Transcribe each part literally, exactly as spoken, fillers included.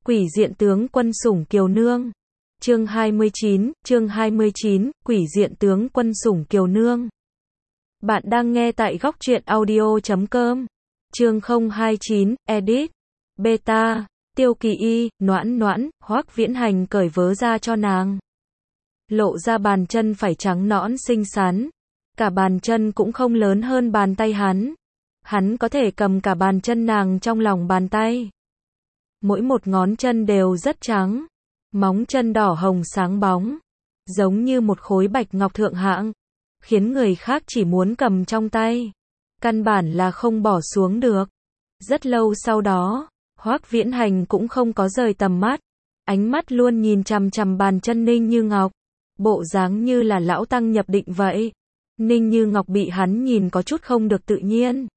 Quỷ diện tướng quân sủng kiều nương. Chương hai mươi chín, chương hai mươi chín, Quỷ diện tướng quân sủng kiều nương. Bạn đang nghe tại góc truyện audio chấm com. Chương không hai chín, edit. Beta, Tiêu Kỳ Y, noãn noãn, Hoắc Viễn Hành cởi vớ ra cho nàng. Lộ ra bàn chân phải trắng nõn xinh xắn. Cả bàn chân cũng không lớn hơn bàn tay hắn. Hắn có thể cầm cả bàn chân nàng trong lòng bàn tay. Mỗi một ngón chân đều rất trắng. Móng chân đỏ hồng sáng bóng. Giống như một khối bạch ngọc thượng hạng. Khiến người khác chỉ muốn cầm trong tay. Căn bản là không bỏ xuống được. Rất lâu sau đó, Hoắc Viễn Hành cũng không có rời tầm mắt. Ánh mắt luôn nhìn chằm chằm bàn chân Ninh Như Ngọc. Bộ dáng như là lão tăng nhập định vậy. Ninh Như Ngọc bị hắn nhìn có chút không được tự nhiên.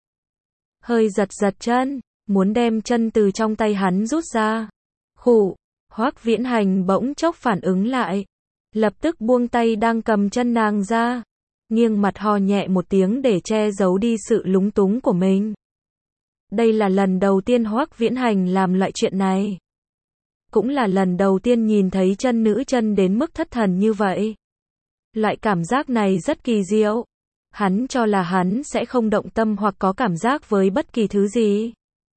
Hơi giật giật chân, muốn đem chân từ trong tay hắn rút ra. Khụ, Hoắc Viễn Hành bỗng chốc phản ứng lại. Lập tức buông tay đang cầm chân nàng ra. Nghiêng mặt ho nhẹ một tiếng để che giấu đi sự lúng túng của mình. Đây là lần đầu tiên Hoắc Viễn Hành làm loại chuyện này. Cũng là lần đầu tiên nhìn thấy chân nữ chân đến mức thất thần như vậy. Loại cảm giác này rất kỳ diệu. Hắn cho là hắn sẽ không động tâm hoặc có cảm giác với bất kỳ thứ gì.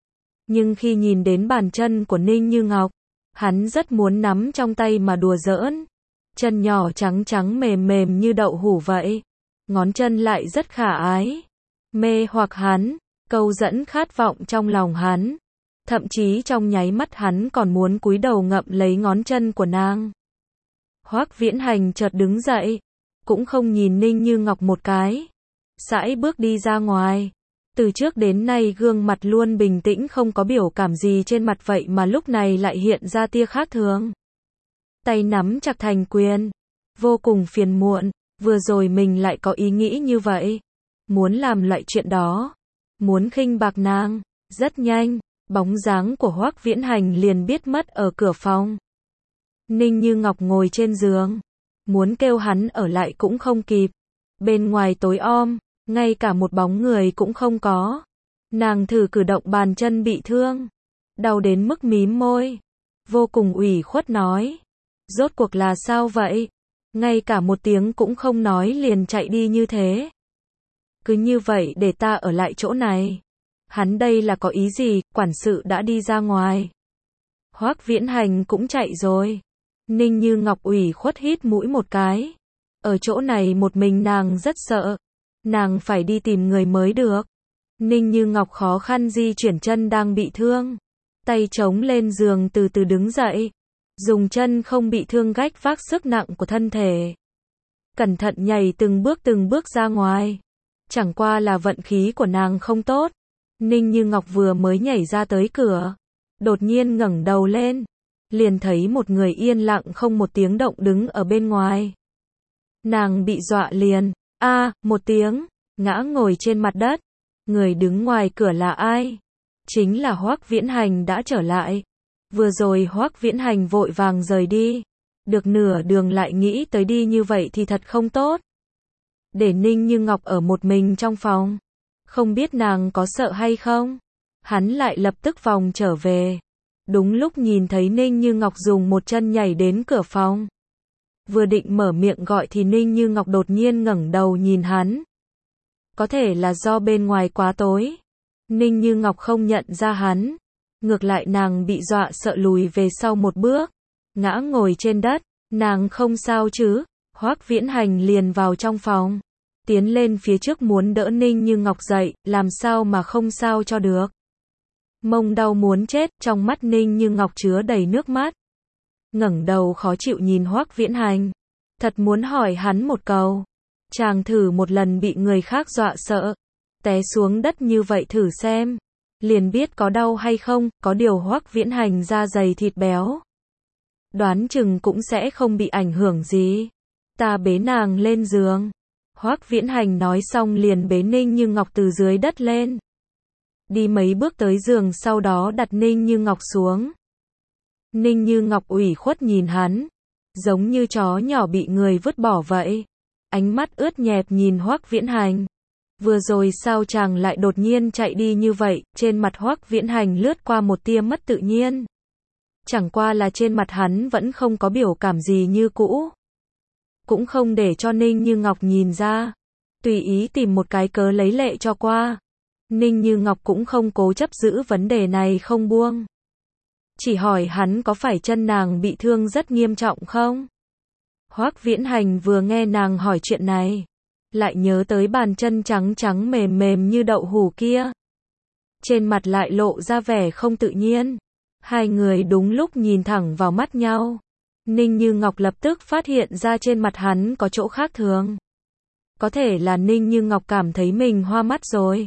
Nhưng khi nhìn đến bàn chân của Ninh Như Ngọc, hắn rất muốn nắm trong tay mà đùa giỡn. Chân nhỏ trắng trắng mềm mềm như đậu hũ vậy. Ngón chân lại rất khả ái. Mê hoặc hắn, câu dẫn khát vọng trong lòng hắn. Thậm chí trong nháy mắt hắn còn muốn cúi đầu ngậm lấy ngón chân của nàng. Hoắc Viễn Hành chợt đứng dậy. Cũng không nhìn Ninh Như Ngọc một cái. Sải bước đi ra ngoài. Từ trước đến nay gương mặt luôn bình tĩnh không có biểu cảm gì trên mặt vậy mà lúc này lại hiện ra tia khác thường. Tay nắm chặt thành quyền. Vô cùng phiền muộn. Vừa rồi mình lại có ý nghĩ như vậy. Muốn làm loại chuyện đó. Muốn khinh bạc nàng. Rất nhanh. Bóng dáng của Hoắc Viễn Hành liền biết mất ở cửa phòng. Ninh Như Ngọc ngồi trên giường. Muốn kêu hắn ở lại cũng không kịp. Bên ngoài tối om, ngay cả một bóng người cũng không có. Nàng thử cử động bàn chân bị thương. Đau đến mức mím môi. Vô cùng ủy khuất nói. Rốt cuộc là sao vậy? Ngay cả một tiếng cũng không nói liền chạy đi như thế. Cứ như vậy để ta ở lại chỗ này. Hắn đây là có ý gì, quản sự đã đi ra ngoài. Hoắc Viễn Hành cũng chạy rồi. Ninh Như Ngọc ủy khuất hít mũi một cái. Ở chỗ này một mình nàng rất sợ. Nàng phải đi tìm người mới được. Ninh Như Ngọc khó khăn di chuyển chân đang bị thương. Tay chống lên giường từ từ đứng dậy. Dùng chân không bị thương gách vác sức nặng của thân thể. Cẩn thận nhảy từng bước từng bước ra ngoài. Chẳng qua là vận khí của nàng không tốt. Ninh Như Ngọc vừa mới nhảy ra tới cửa. Đột nhiên ngẩng đầu lên. Liền thấy một người yên lặng không một tiếng động đứng ở bên ngoài. Nàng bị dọa liền. A, à, một tiếng. Ngã ngồi trên mặt đất. Người đứng ngoài cửa là ai? Chính là Hoắc Viễn Hành đã trở lại. Vừa rồi Hoắc Viễn Hành vội vàng rời đi. Được nửa đường lại nghĩ tới đi như vậy thì thật không tốt. Để Ninh Như Ngọc ở một mình trong phòng. Không biết nàng có sợ hay không? Hắn lại lập tức vòng trở về. Đúng lúc nhìn thấy Ninh Như Ngọc dùng một chân nhảy đến cửa phòng. Vừa định mở miệng gọi thì Ninh Như Ngọc đột nhiên ngẩng đầu nhìn hắn. Có thể là do bên ngoài quá tối. Ninh Như Ngọc không nhận ra hắn. Ngược lại nàng bị dọa sợ lùi về sau một bước. Ngã ngồi trên đất. Nàng không sao chứ? Hoắc Viễn Hành liền vào trong phòng. Tiến lên phía trước muốn đỡ Ninh Như Ngọc dậy. Làm sao mà không sao cho được. Mông đau muốn chết. Trong mắt Ninh Như Ngọc chứa đầy nước mắt. Ngẩng đầu khó chịu nhìn Hoắc Viễn Hành. Thật muốn hỏi hắn một câu. Chàng thử một lần bị người khác dọa sợ. Té xuống đất như vậy thử xem. Liền biết có đau hay không. Có điều Hoắc Viễn Hành da dày thịt béo. Đoán chừng cũng sẽ không bị ảnh hưởng gì. Ta bế nàng lên giường. Hoắc Viễn Hành nói xong liền bế Ninh Như Ngọc từ dưới đất lên. Đi mấy bước tới giường sau đó đặt Ninh Như Ngọc xuống. Ninh Như Ngọc ủy khuất nhìn hắn. Giống như chó nhỏ bị người vứt bỏ vậy. Ánh mắt ướt nhẹp nhìn Hoắc Viễn Hành. Vừa rồi sao chàng lại đột nhiên chạy đi như vậy? Trên mặt Hoắc Viễn Hành lướt qua một tia mất tự nhiên. Chẳng qua là trên mặt hắn vẫn không có biểu cảm gì như cũ. Cũng không để cho Ninh Như Ngọc nhìn ra. Tùy ý tìm một cái cớ lấy lệ cho qua. Ninh Như Ngọc cũng không cố chấp giữ vấn đề này không buông. Chỉ hỏi hắn có phải chân nàng bị thương rất nghiêm trọng không? Hoắc Viễn Hành vừa nghe nàng hỏi chuyện này, lại nhớ tới bàn chân trắng trắng mềm mềm như đậu hũ kia. Trên mặt lại lộ ra vẻ không tự nhiên. Hai người đúng lúc nhìn thẳng vào mắt nhau. Ninh Như Ngọc lập tức phát hiện ra trên mặt hắn có chỗ khác thường. Có thể là Ninh Như Ngọc cảm thấy mình hoa mắt rồi.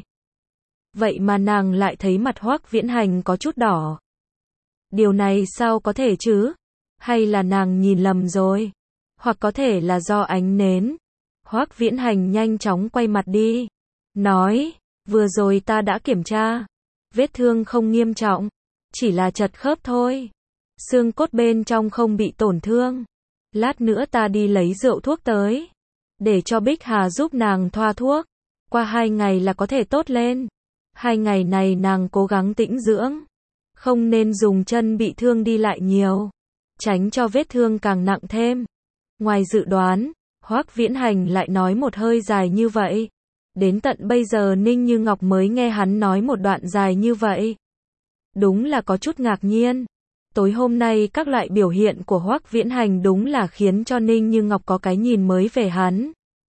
Vậy mà nàng lại thấy mặt Hoắc Viễn Hành có chút đỏ. Điều này sao có thể chứ? Hay là nàng nhìn lầm rồi? Hoặc có thể là do ánh nến. Hoắc Viễn Hành nhanh chóng quay mặt đi. Nói, vừa rồi ta đã kiểm tra. Vết thương không nghiêm trọng. Chỉ là chật khớp thôi. Xương cốt bên trong không bị tổn thương. Lát nữa ta đi lấy rượu thuốc tới. Để cho Bích Hà giúp nàng thoa thuốc. Qua hai ngày là có thể tốt lên. Hai ngày này nàng cố gắng tĩnh dưỡng. Không nên dùng chân bị thương đi lại nhiều. Tránh cho vết thương càng nặng thêm. Ngoài dự đoán, Hoắc Viễn Hành lại nói một hơi dài như vậy. Đến tận bây giờ Ninh Như Ngọc mới nghe hắn nói một đoạn dài như vậy. Đúng là có chút ngạc nhiên. Tối hôm nay các loại biểu hiện của Hoắc Viễn Hành đúng là khiến cho Ninh Như Ngọc có cái nhìn mới về hắn.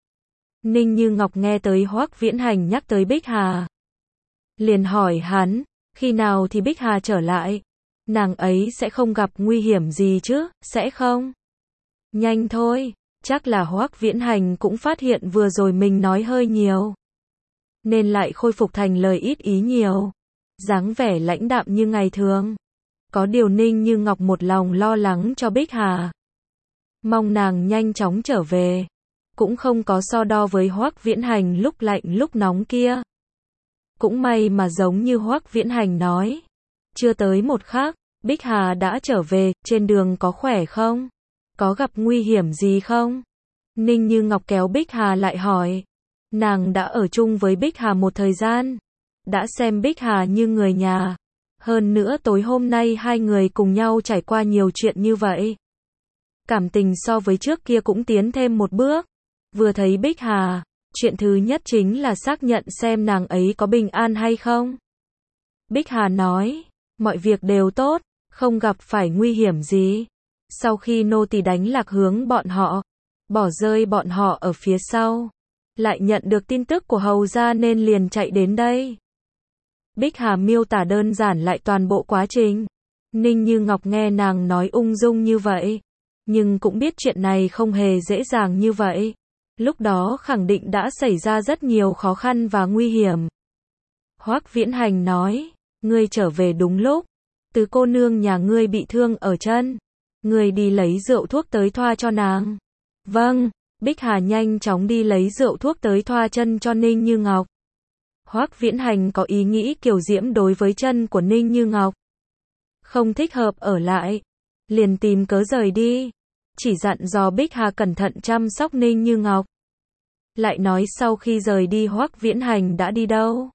Ninh Như Ngọc nghe tới Hoắc Viễn Hành nhắc tới Bích Hà. Liền hỏi hắn, khi nào thì Bích Hà trở lại? Nàng ấy sẽ không gặp nguy hiểm gì chứ, sẽ không? Nhanh thôi, chắc là Hoắc Viễn Hành cũng phát hiện vừa rồi mình nói hơi nhiều. Nên lại khôi phục thành lời ít ý nhiều. Dáng vẻ lãnh đạm như ngày thường. Có điều Ninh Như Ngọc một lòng lo lắng cho Bích Hà. Mong nàng nhanh chóng trở về. Cũng không có so đo với Hoắc Viễn Hành lúc lạnh lúc nóng kia. Cũng may mà giống như Hoắc Viễn Hành nói. Chưa tới một khắc, Bích Hà đã trở về, trên đường có khỏe không? Có gặp nguy hiểm gì không? Ninh Như Ngọc kéo Bích Hà lại hỏi. Nàng đã ở chung với Bích Hà một thời gian. Đã xem Bích Hà như người nhà. Hơn nữa tối hôm nay hai người cùng nhau trải qua nhiều chuyện như vậy. Cảm tình so với trước kia cũng tiến thêm một bước. Vừa thấy Bích Hà, chuyện thứ nhất chính là xác nhận xem nàng ấy có bình an hay không. Bích Hà nói, mọi việc đều tốt, không gặp phải nguy hiểm gì. Sau khi nô tỳ đánh lạc hướng bọn họ, bỏ rơi bọn họ ở phía sau, lại nhận được tin tức của hầu gia nên liền chạy đến đây. Bích Hà miêu tả đơn giản lại toàn bộ quá trình. Ninh Như Ngọc nghe nàng nói ung dung như vậy, nhưng cũng biết chuyện này không hề dễ dàng như vậy. Lúc đó khẳng định đã xảy ra rất nhiều khó khăn và nguy hiểm. Hoắc Viễn Hành nói, ngươi trở về đúng lúc. Từ cô nương nhà ngươi bị thương ở chân. Ngươi đi lấy rượu thuốc tới thoa cho nàng. Vâng, Bích Hà nhanh chóng đi lấy rượu thuốc tới thoa chân cho Ninh Như Ngọc. Hoắc Viễn Hành có ý nghĩ kiều diễm đối với chân của Ninh Như Ngọc. Không thích hợp ở lại. Liền tìm cớ rời đi. Chỉ dặn dò Bích Hà cẩn thận chăm sóc Ninh Như Ngọc. Lại nói sau khi rời đi Hoắc Viễn Hành đã đi đâu?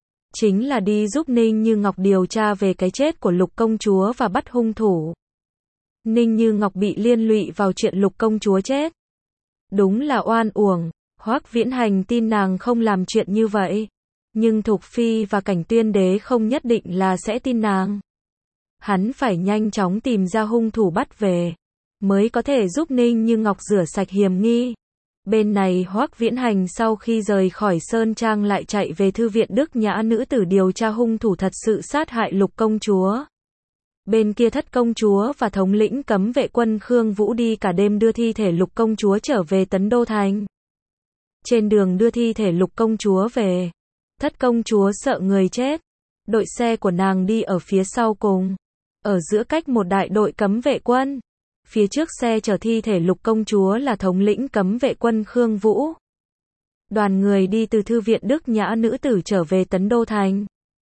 Chính là đi giúp Ninh Như Ngọc điều tra về cái chết của Lục công chúa và bắt hung thủ. Ninh Như Ngọc bị liên lụy vào chuyện Lục công chúa chết. Đúng là oan uổng. Hoắc Viễn Hành tin nàng không làm chuyện như vậy. Nhưng Thục Phi và Cảnh Tuyên Đế không nhất định là sẽ tin nàng. Hắn phải nhanh chóng tìm ra hung thủ bắt về, mới có thể giúp Ninh Như Ngọc rửa sạch hiểm nghi. Bên này Hoắc Viễn Hành sau khi rời khỏi Sơn Trang lại chạy về thư viện Đức Nhã Nữ Tử điều tra hung thủ thật sự sát hại Lục công chúa. Bên kia Thất công chúa và thống lĩnh cấm vệ quân Khương Vũ đi cả đêm đưa thi thể Lục công chúa trở về Tấn Đô Thành. Trên đường đưa thi thể Lục công chúa về, Thất công chúa sợ người chết. Đội xe của nàng đi ở phía sau cùng. Ở giữa cách một đại đội cấm vệ quân. Phía trước xe chở thi thể Lục công chúa là thống lĩnh cấm vệ quân Khương Vũ. Đoàn người đi từ thư viện Đức Nhã Nữ Tử trở về Tấn Đô Thành.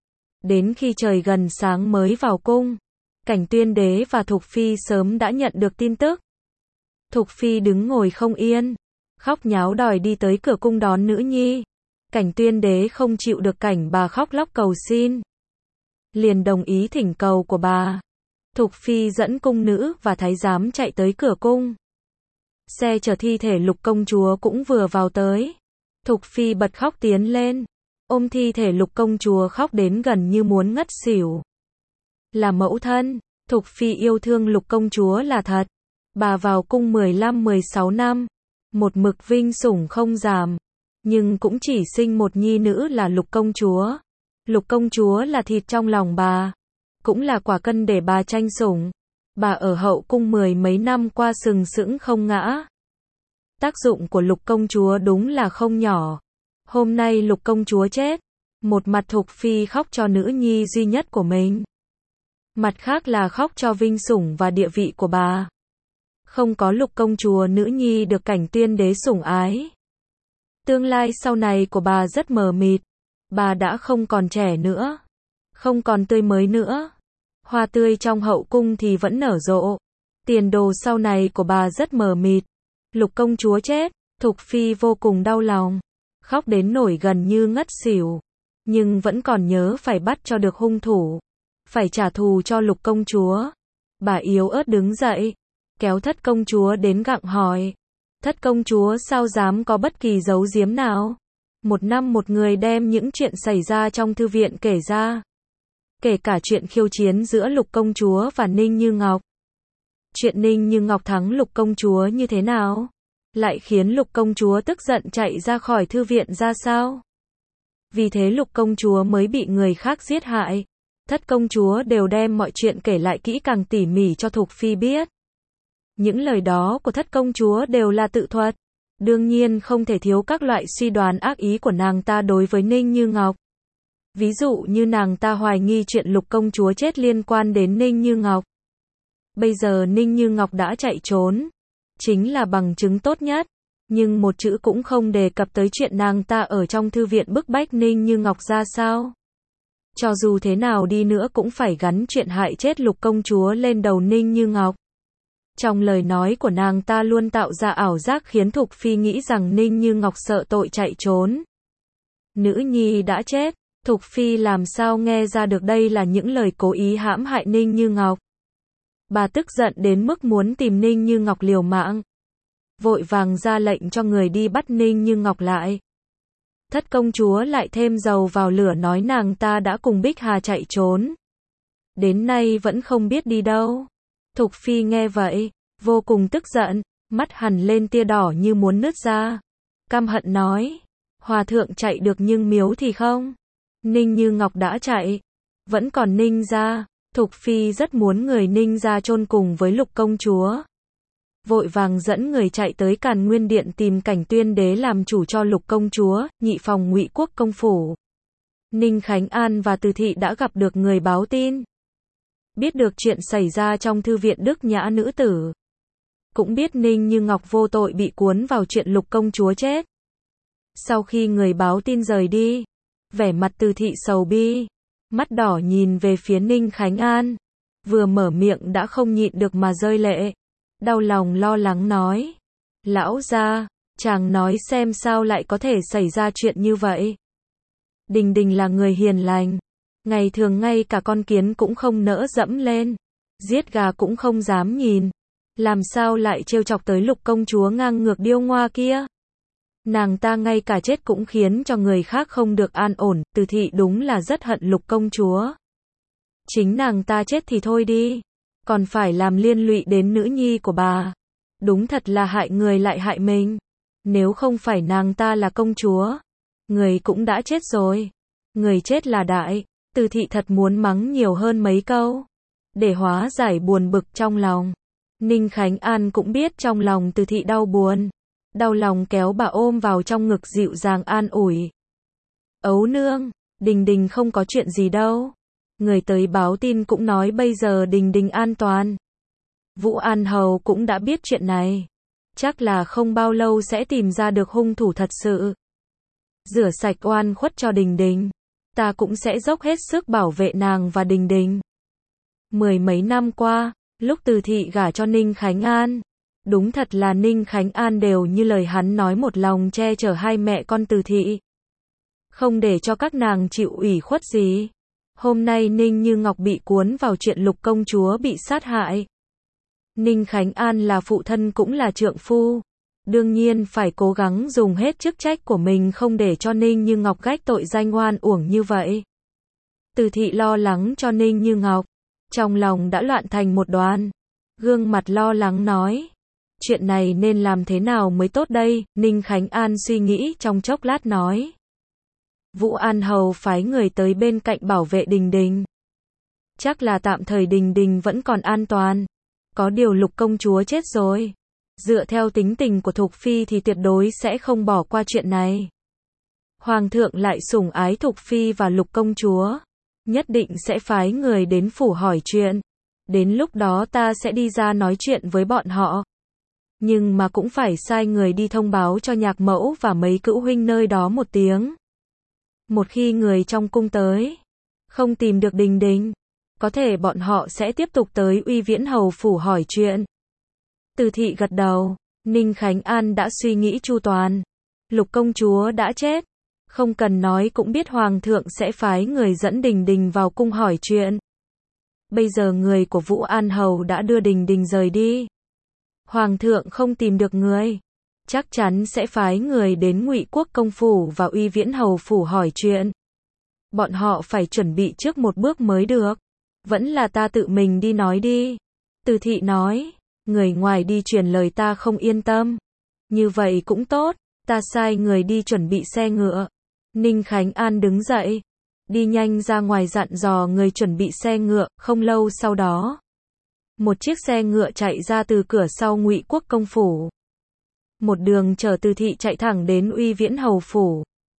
Đến khi trời gần sáng mới vào cung. Cảnh Tuyên Đế và Thục Phi sớm đã nhận được tin tức. Thục Phi đứng ngồi không yên, khóc nháo đòi đi tới cửa cung đón nữ nhi. Cảnh Tuyên Đế không chịu được cảnh bà khóc lóc cầu xin, liền đồng ý thỉnh cầu của bà. Thục Phi dẫn cung nữ và thái giám chạy tới cửa cung. Xe chở thi thể Lục công chúa cũng vừa vào tới. Thục Phi bật khóc tiến lên, ôm thi thể Lục công chúa khóc đến gần như muốn ngất xỉu. Là mẫu thân, Thục Phi yêu thương Lục công chúa là thật. Bà vào cung mười lăm mười sáu năm, một mực vinh sủng không giảm, nhưng cũng chỉ sinh một nhi nữ là Lục công chúa. Lục công chúa là thịt trong lòng bà, cũng là quả cân để bà tranh sủng. Bà ở hậu cung mười mấy năm qua sừng sững không ngã. Tác dụng của Lục công chúa đúng là không nhỏ. Hôm nay Lục công chúa chết, một mặt Thục Phi khóc cho nữ nhi duy nhất của mình, mặt khác là khóc cho vinh sủng và địa vị của bà. Không có Lục công chúa, nữ nhi được Cảnh Tuyên đế sủng ái. Tương lai sau này của bà rất mờ mịt. Bà đã không còn trẻ nữa, không còn tươi mới nữa. Hoa tươi trong hậu cung thì vẫn nở rộ. Tiền đồ sau này của bà rất mờ mịt. Lục công chúa chết, Thục Phi vô cùng đau lòng, khóc đến nổi gần như ngất xỉu, nhưng vẫn còn nhớ phải bắt cho được hung thủ, phải trả thù cho Lục công chúa. Bà yếu ớt đứng dậy, kéo Thất công chúa đến gặng hỏi. Thất công chúa sao dám có bất kỳ giấu giếm nào? Một năm một người đem những chuyện xảy ra trong thư viện kể ra. Kể cả chuyện khiêu chiến giữa Lục công chúa và Ninh Như Ngọc. Chuyện Ninh Như Ngọc thắng Lục công chúa như thế nào? Lại khiến Lục công chúa tức giận chạy ra khỏi thư viện ra sao? Vì thế Lục công chúa mới bị người khác giết hại. Thất công chúa đều đem mọi chuyện kể lại kỹ càng tỉ mỉ cho Thục Phi biết. Những lời đó của Thất công chúa đều là tự thuật. Đương nhiên không thể thiếu các loại suy đoán ác ý của nàng ta đối với Ninh Như Ngọc. Ví dụ như nàng ta hoài nghi chuyện Lục công chúa chết liên quan đến Ninh Như Ngọc. Bây giờ Ninh Như Ngọc đã chạy trốn, chính là bằng chứng tốt nhất, nhưng một chữ cũng không đề cập tới chuyện nàng ta ở trong thư viện bức bách Ninh Như Ngọc ra sao. Cho dù thế nào đi nữa cũng phải gắn chuyện hại chết Lục công chúa lên đầu Ninh Như Ngọc. Trong lời nói của nàng ta luôn tạo ra ảo giác khiến Thục Phi nghĩ rằng Ninh Như Ngọc sợ tội chạy trốn. Nữ nhi đã chết, Thục Phi làm sao nghe ra được đây là những lời cố ý hãm hại Ninh Như Ngọc. Bà tức giận đến mức muốn tìm Ninh Như Ngọc liều mạng. Vội vàng ra lệnh cho người đi bắt Ninh Như Ngọc lại. Thất công chúa lại thêm dầu vào lửa nói nàng ta đã cùng Bích Hà chạy trốn. Đến nay vẫn không biết đi đâu. Thục Phi nghe vậy, vô cùng tức giận, mắt hằn lên tia đỏ như muốn nứt ra. Căm hận nói, Hòa thượng chạy được nhưng miếu thì không. Ninh Như Ngọc đã chạy, vẫn còn Ninh gia. Thục Phi rất muốn người Ninh gia chôn cùng với Lục công chúa. Vội vàng dẫn người chạy tới Càn Nguyên Điện tìm Cảnh Tuyên đế làm chủ cho Lục công chúa, nhị phòng Ngụy Quốc công phủ. Ninh Khánh An và Từ Thị đã gặp được người báo tin. Biết được chuyện xảy ra trong thư viện Đức Nhã nữ tử. Cũng biết Ninh Như Ngọc vô tội bị cuốn vào chuyện Lục công chúa chết. Sau khi người báo tin rời đi, vẻ mặt Từ Thị sầu bi, mắt đỏ nhìn về phía Ninh Khánh An, vừa mở miệng đã không nhịn được mà rơi lệ, đau lòng lo lắng nói: "Lão gia, chàng nói xem sao lại có thể xảy ra chuyện như vậy? Đình Đình là người hiền lành, ngày thường ngay cả con kiến cũng không nỡ dẫm lên, giết gà cũng không dám nhìn, làm sao lại trêu chọc tới Lục công chúa ngang ngược điêu ngoa kia? Nàng ta ngay cả chết cũng khiến cho người khác không được an ổn." Từ Thị đúng là rất hận Lục công chúa. Chính nàng ta chết thì thôi đi, còn phải làm liên lụy đến nữ nhi của bà. Đúng thật là hại người lại hại mình. Nếu không phải nàng ta là công chúa, người cũng đã chết rồi. Người chết là đại. Từ Thị thật muốn mắng nhiều hơn mấy câu, để hóa giải buồn bực trong lòng. Ninh Khánh An cũng biết trong lòng Từ Thị đau buồn. Đau lòng kéo bà ôm vào trong ngực dịu dàng an ủi. "Ấu nương, Đình Đình không có chuyện gì đâu. Người tới báo tin cũng nói bây giờ Đình Đình an toàn. Vũ An Hầu cũng đã biết chuyện này. Chắc là không bao lâu sẽ tìm ra được hung thủ thật sự. Rửa sạch oan khuất cho Đình Đình. Ta cũng sẽ dốc hết sức bảo vệ nàng và Đình Đình." Mười mấy năm qua, lúc Từ Thị gả cho Ninh Khánh An, đúng thật là Ninh Khánh An đều như lời hắn nói một lòng che chở hai mẹ con Từ Thị. Không để cho các nàng chịu ủy khuất gì. Hôm nay Ninh Như Ngọc bị cuốn vào chuyện Lục công chúa bị sát hại. Ninh Khánh An là phụ thân cũng là trượng phu. Đương nhiên phải cố gắng dùng hết chức trách của mình không để cho Ninh Như Ngọc gánh tội danh oan uổng như vậy. Từ thị lo lắng cho Ninh Như Ngọc. Trong lòng đã loạn thành một đoàn. Gương mặt lo lắng nói. Chuyện này nên làm thế nào mới tốt đây? Ninh Khánh An suy nghĩ trong chốc lát nói. Vũ An Hầu phái người tới bên cạnh bảo vệ Đình Đình. Chắc là tạm thời Đình Đình vẫn còn an toàn. Có điều Lục công chúa chết rồi. Dựa theo tính tình của Thục Phi thì tuyệt đối sẽ không bỏ qua chuyện này. Hoàng thượng lại sủng ái Thục Phi và Lục công chúa. Nhất định sẽ phái người đến phủ hỏi chuyện. Đến lúc đó ta sẽ đi ra nói chuyện với bọn họ. Nhưng mà cũng phải sai người đi thông báo cho nhạc mẫu và mấy cữu huynh nơi đó một tiếng. Một khi người trong cung tới, không tìm được Đình Đình, có thể bọn họ sẽ tiếp tục tới Uy Viễn Hầu phủ hỏi chuyện. Từ thị gật đầu, Ninh Khánh An đã suy nghĩ chu toàn. Lục công chúa đã chết. Không cần nói cũng biết Hoàng thượng sẽ phái người dẫn Đình Đình vào cung hỏi chuyện. Bây giờ người của Vũ An Hầu đã đưa Đình Đình rời đi. Hoàng thượng không tìm được người. Chắc chắn sẽ phái người đến Ngụy Quốc công phủ và Uy Viễn Hầu phủ hỏi chuyện. Bọn họ phải chuẩn bị trước một bước mới được. Vẫn là ta tự mình đi nói đi. Từ thị nói. Người ngoài đi truyền lời ta không yên tâm. Như vậy cũng tốt. Ta sai người đi chuẩn bị xe ngựa. Ninh Khánh An đứng dậy. Đi nhanh ra ngoài dặn dò người chuẩn bị xe ngựa. Không lâu sau đó, một chiếc xe ngựa chạy ra từ cửa sau Ngụy Quốc công phủ. Một đường chở Từ thị chạy thẳng đến Uy Viễn Hầu phủ.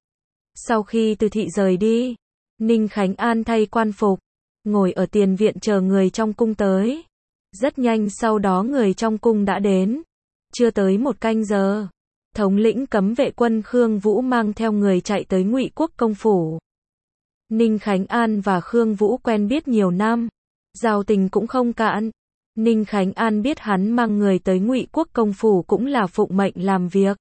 Sau khi Từ thị rời đi, Ninh Khánh An thay quan phục, ngồi ở tiền viện chờ người trong cung tới. Rất nhanh sau đó người trong cung đã đến. Chưa tới một canh giờ, thống lĩnh cấm vệ quân Khương Vũ mang theo người chạy tới Ngụy Quốc công phủ. Ninh Khánh An và Khương Vũ quen biết nhiều năm, giao tình cũng không cạn. Ninh Khánh An biết hắn mang người tới Ngụy Quốc công phủ cũng là phụng mệnh làm việc.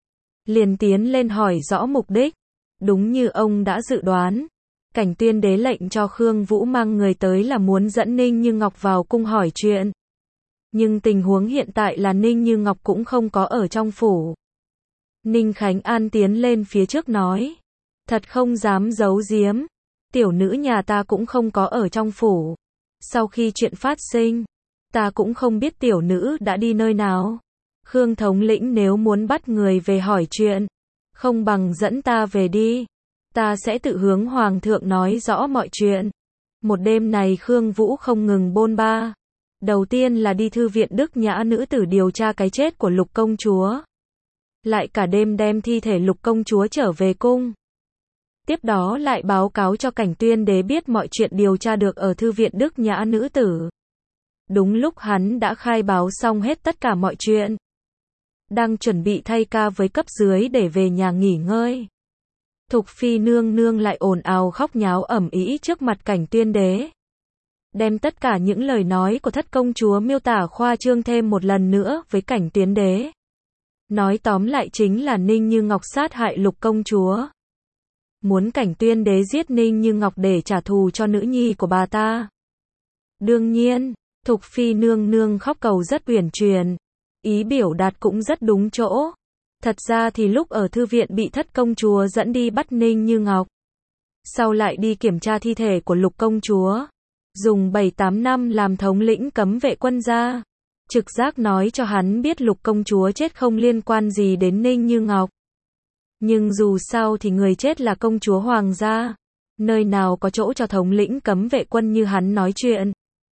Liền tiến lên hỏi rõ mục đích. Đúng như ông đã dự đoán, Cảnh Tuyên đế lệnh cho Khương Vũ mang người tới là muốn dẫn Ninh Như Ngọc vào cung hỏi chuyện. Nhưng tình huống hiện tại là Ninh Như Ngọc cũng không có ở trong phủ. Ninh Khánh An tiến lên phía trước nói. Thật không dám giấu giếm. Tiểu nữ nhà ta cũng không có ở trong phủ. Sau khi chuyện phát sinh, ta cũng không biết tiểu nữ đã đi nơi nào. Khương thống lĩnh nếu muốn bắt người về hỏi chuyện, không bằng dẫn ta về đi. Ta sẽ tự hướng Hoàng thượng nói rõ mọi chuyện. Một đêm này Khương Vũ không ngừng bôn ba. Đầu tiên là đi thư viện Đức Nhã nữ tử điều tra cái chết của Lục công chúa. Lại cả đêm đem thi thể Lục công chúa trở về cung. Tiếp đó lại báo cáo cho Cảnh Tuyên đế biết mọi chuyện điều tra được ở thư viện Đức Nhã nữ tử. Đúng lúc hắn đã khai báo xong hết tất cả mọi chuyện. Đang chuẩn bị thay ca với cấp dưới để về nhà nghỉ ngơi. Thục Phi nương nương lại ồn ào khóc nháo ầm ĩ trước mặt Cảnh Tuyên đế. Đem tất cả những lời nói của thất công chúa miêu tả khoa trương thêm một lần nữa với Cảnh Tuyên đế. Nói tóm lại chính là Ninh Như Ngọc sát hại Lục công chúa. Muốn Cảnh Tuyên đế giết Ninh Như Ngọc để trả thù cho nữ nhi của bà ta. Đương nhiên, Thục Phi nương nương khóc cầu rất uyển chuyển. Ý biểu đạt cũng rất đúng chỗ. Thật ra thì lúc ở thư viện bị thất công chúa dẫn đi bắt Ninh Như Ngọc. Sau lại đi kiểm tra thi thể của Lục công chúa. Dùng bảy tám năm làm thống lĩnh cấm vệ quân ra. Trực giác nói cho hắn biết Lục công chúa chết không liên quan gì đến Ninh Như Ngọc. Nhưng dù sao thì người chết là công chúa hoàng gia. Nơi nào có chỗ cho thống lĩnh cấm vệ quân như hắn nói chuyện.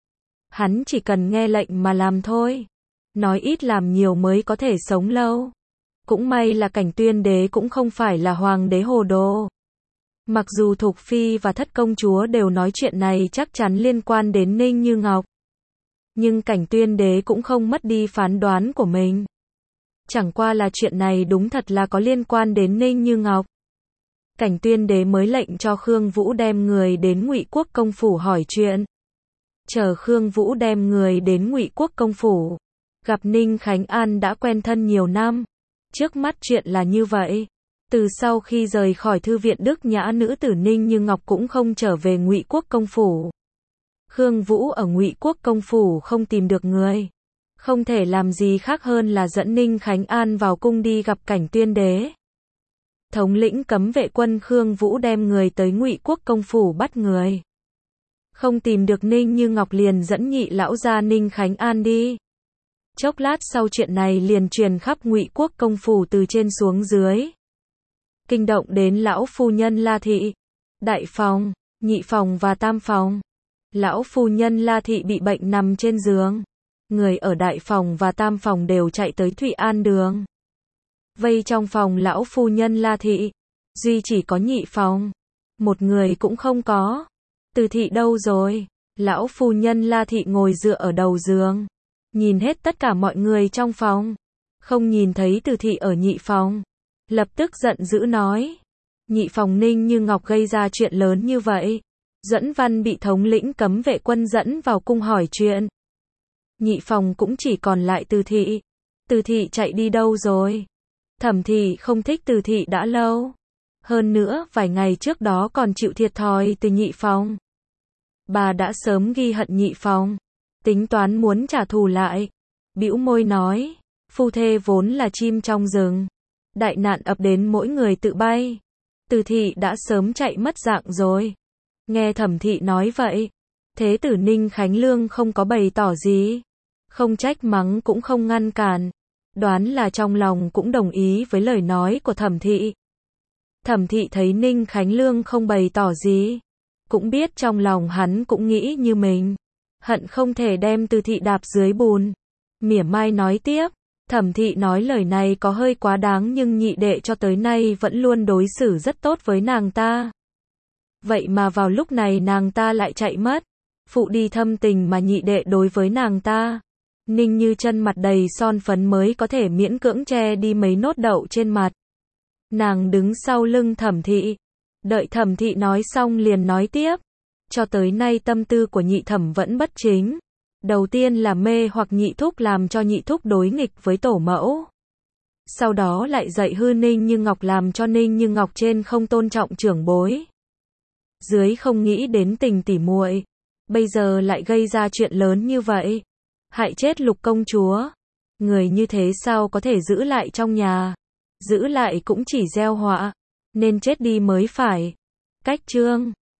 Hắn chỉ cần nghe lệnh mà làm thôi. Nói ít làm nhiều mới có thể sống lâu. Cũng may là Cảnh Tuyên đế cũng không phải là hoàng đế hồ đồ. Mặc dù Thục Phi và thất công chúa đều nói chuyện này chắc chắn liên quan đến Ninh Như Ngọc. Nhưng Cảnh Tuyên đế cũng không mất đi phán đoán của mình. Chẳng qua là chuyện này đúng thật là có liên quan đến Ninh Như Ngọc. Cảnh Tuyên đế mới lệnh cho Khương Vũ đem người đến Ngụy Quốc công phủ hỏi chuyện. Chờ Khương Vũ đem người đến Ngụy Quốc công phủ. Gặp Ninh Khánh An đã quen thân nhiều năm. Trước mắt chuyện là như vậy. Từ sau khi rời khỏi thư viện Đức Nhã, nữ tử Ninh Như Ngọc cũng không trở về Ngụy Quốc công phủ. Khương Vũ ở Ngụy Quốc công phủ không tìm được người, không thể làm gì khác hơn là dẫn Ninh Khánh An vào cung đi gặp Cảnh Tuyên đế. Thống lĩnh cấm vệ quân Khương Vũ đem người tới Ngụy Quốc công phủ bắt người. Không tìm được Ninh Như Ngọc liền dẫn nhị lão gia Ninh Khánh An đi. Chốc lát sau chuyện này liền truyền khắp Ngụy Quốc công phủ từ trên xuống dưới. Kinh động đến lão phu nhân La Thị, đại phòng, nhị phòng và tam phòng. Lão phu nhân La Thị bị bệnh nằm trên giường. Người ở đại phòng và tam phòng đều chạy tới Thụy An đường. Vây trong phòng lão phu nhân La Thị, duy chỉ có nhị phòng, một người cũng không có. Từ Thị đâu rồi? Lão phu nhân La Thị ngồi dựa ở đầu giường, nhìn hết tất cả mọi người trong phòng, không nhìn thấy Từ Thị ở nhị phòng, lập tức giận dữ nói: nhị phòng Ninh Như Ngọc gây ra chuyện lớn như vậy. Duẫn Văn bị thống lĩnh cấm vệ quân dẫn vào cung hỏi chuyện. Nhị phòng cũng chỉ còn lại Từ Thị. Từ Thị chạy đi đâu rồi? Thẩm Thị không thích Từ Thị đã lâu. Hơn nữa, vài ngày trước đó còn chịu thiệt thòi từ nhị phòng. Bà đã sớm ghi hận nhị phòng, tính toán muốn trả thù lại. Bĩu môi nói, phu thê vốn là chim trong rừng, đại nạn ập đến mỗi người tự bay. Từ Thị đã sớm chạy mất dạng rồi. Nghe Thẩm Thị nói vậy, thế tử Ninh Khánh Lương không có bày tỏ gì, không trách mắng cũng không ngăn cản, đoán là trong lòng cũng đồng ý với lời nói của Thẩm Thị. Thẩm Thị thấy Ninh Khánh Lương không bày tỏ gì, cũng biết trong lòng hắn cũng nghĩ như mình, hận không thể đem Từ Thị đạp dưới bùn. Mỉa mai nói tiếp, Thẩm Thị nói lời này có hơi quá đáng, nhưng nhị đệ cho tới nay vẫn luôn đối xử rất tốt với nàng ta. Vậy mà vào lúc này nàng ta lại chạy mất, phụ đi thâm tình mà nhị đệ đối với nàng ta. Ninh Như Chân mặt đầy son phấn mới có thể miễn cưỡng che đi mấy nốt đậu trên mặt. Nàng đứng sau lưng Thẩm Thị, đợi Thẩm Thị nói xong liền nói tiếp, cho tới nay tâm tư của nhị thẩm vẫn bất chính. Đầu tiên là mê hoặc nhị thúc làm cho nhị thúc đối nghịch với tổ mẫu. Sau đó lại dạy hư Ninh Như Ngọc làm cho Ninh Như Ngọc trên không tôn trọng trưởng bối, dưới không nghĩ đến tình tỉ muội, bây giờ lại gây ra chuyện lớn như vậy, hại chết Lục công chúa. Người như thế sao có thể giữ lại trong nhà, giữ lại cũng chỉ gieo họa, nên chết đi mới phải. Cách chương